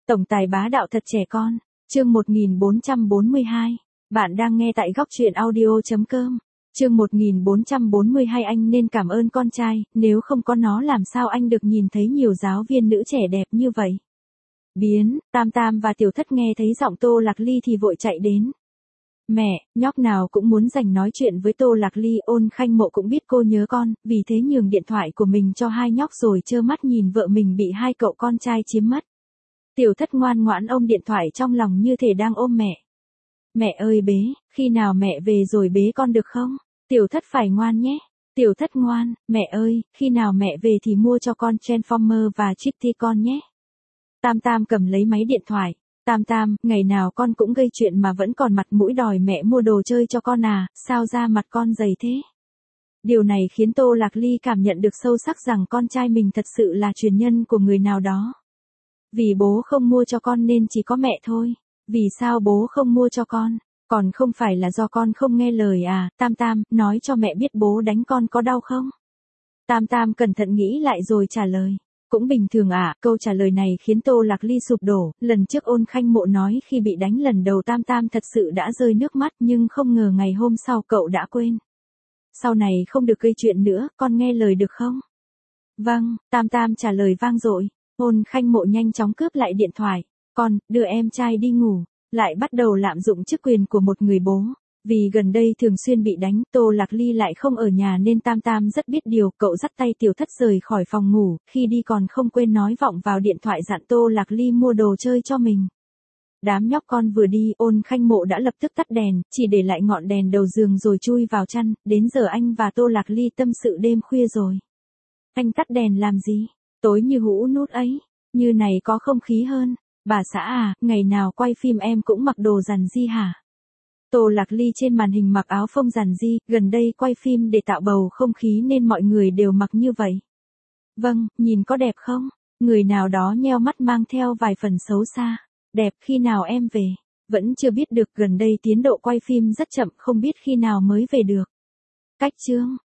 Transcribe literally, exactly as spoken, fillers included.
Tổng tài bá đạo thật trẻ con. Chương một nghìn bốn trăm bốn mươi hai. Bạn đang nghe tại góc truyện audio chấm com. Chương một nghìn bốn trăm bốn mươi hai. Anh nên cảm ơn con trai, nếu không có nó làm sao anh được nhìn thấy nhiều giáo viên nữ trẻ đẹp như vậy. Biến, Tam Tam và Tiểu Thất nghe thấy giọng Tô Lạc Ly thì vội chạy đến. Mẹ, nhóc nào cũng muốn giành nói chuyện với Tô Lạc Ly. Ôn Khanh Mộ cũng biết cô nhớ con, vì thế nhường điện thoại của mình cho hai nhóc rồi trơ mắt nhìn vợ mình bị hai cậu con trai chiếm mất. Tiểu Thất ngoan ngoãn ôm điện thoại trong lòng như thể đang ôm mẹ. Mẹ ơi bế, khi nào mẹ về rồi bế con được không? Tiểu Thất phải ngoan nhé. Tiểu Thất ngoan, mẹ ơi, khi nào mẹ về thì mua cho con Transformer và Chipty con nhé. Tam Tam cầm lấy máy điện thoại. Tam Tam, ngày nào con cũng gây chuyện mà vẫn còn mặt mũi đòi mẹ mua đồ chơi cho con à, sao da mặt con dày thế? Điều này khiến Tô Lạc Ly cảm nhận được sâu sắc rằng con trai mình thật sự là truyền nhân của người nào đó. Vì bố không mua cho con nên chỉ có mẹ thôi. Vì sao bố không mua cho con? Còn không phải là do con không nghe lời à? Tam Tam, nói cho mẹ biết bố đánh con có đau không? Tam Tam cẩn thận nghĩ lại rồi trả lời. Cũng bình thường ạ. À, câu trả lời này khiến Tô Lạc Ly sụp đổ. Lần trước Ôn Khanh Mộ nói khi bị đánh lần đầu Tam Tam thật sự đã rơi nước mắt, nhưng không ngờ ngày hôm sau cậu đã quên. Sau này không được gây chuyện nữa, con nghe lời được không? Vâng, Tam Tam trả lời vang dội. Ôn Khanh Mộ nhanh chóng cướp lại điện thoại. Con, đưa em trai đi ngủ. Lại bắt đầu lạm dụng chức quyền của một người bố. Vì gần đây thường xuyên bị đánh, Tô Lạc Ly lại không ở nhà nên Tam Tam rất biết điều. Cậu dắt tay Tiểu Thất rời khỏi phòng ngủ, khi đi còn không quên nói vọng vào điện thoại dặn Tô Lạc Ly mua đồ chơi cho mình. Đám nhóc con vừa đi, Ôn Khanh Mộ đã lập tức tắt đèn, chỉ để lại ngọn đèn đầu giường rồi chui vào chăn. Đến giờ anh và Tô Lạc Ly tâm sự đêm khuya rồi. Anh tắt đèn làm gì? Tối như hũ nút ấy, như này có không khí hơn. Bà xã à, ngày nào quay phim em cũng mặc đồ rằn di hả? Tô Lạc Ly trên màn hình mặc áo phông rằn di, gần đây quay phim để tạo bầu không khí nên mọi người đều mặc như vậy. Vâng, nhìn có đẹp không? Người nào đó nheo mắt mang theo vài phần xấu xa. Đẹp, khi nào em về? Vẫn chưa biết được, gần đây tiến độ quay phim rất chậm, không biết khi nào mới về được. Cách chương.